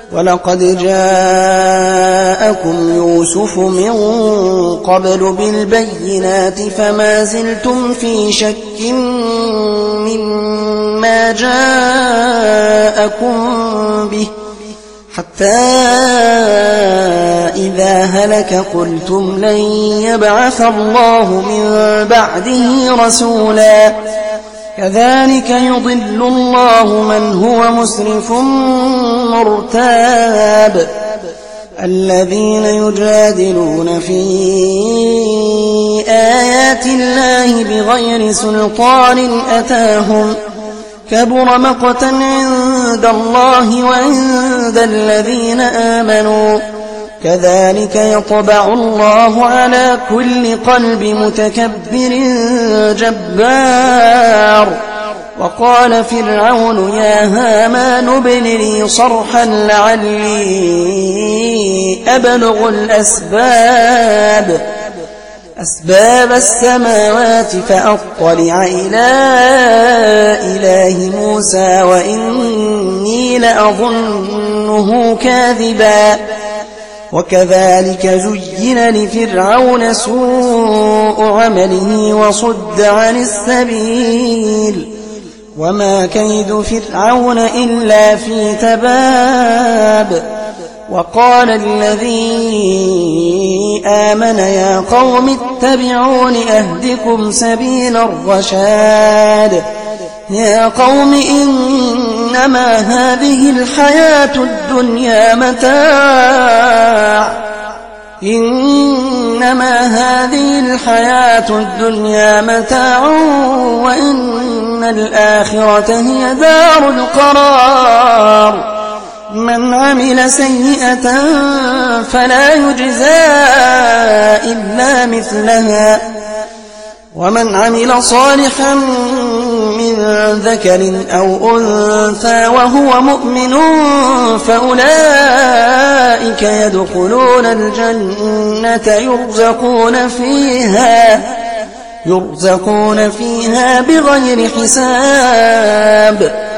ولقد جاءكم يوسف من قبل بالبينات فما زلتم في شك مما جاءكم به حتى إذا هلك قلتم لن يبعث الله من بعده رسولا كذلك يضل الله من هو مسرف مرتاب الذين يجادلون في آيات الله بغير سلطان أتاهم كبر مقتا عند الله وعند الذين آمنوا كذلك يطبع الله على كل قلب متكبر جبار وقال فرعون يا هامان ابن لي صرحا لعلي أبلغ أسباب السماوات فأطلع إلى إله موسى وإني لأظنه كاذبا وكذلك زين لفرعون سوء عمله وصد عن السبيل وما كيد فرعون إلا في تباب وقال الذي آمن يا قوم اتبعون أهدكم سبيل الرشاد يا قوم إنما هذه الحياة الدنيا متاع وإن الآخرة هي دار القرار من عمل سيئة فلا يجزى إلا مثلها ومن عمل صالحا من ذكر أو أنثى وهو مؤمن فأولئك يدخلون الجنة يرزقون فيها بغير حساب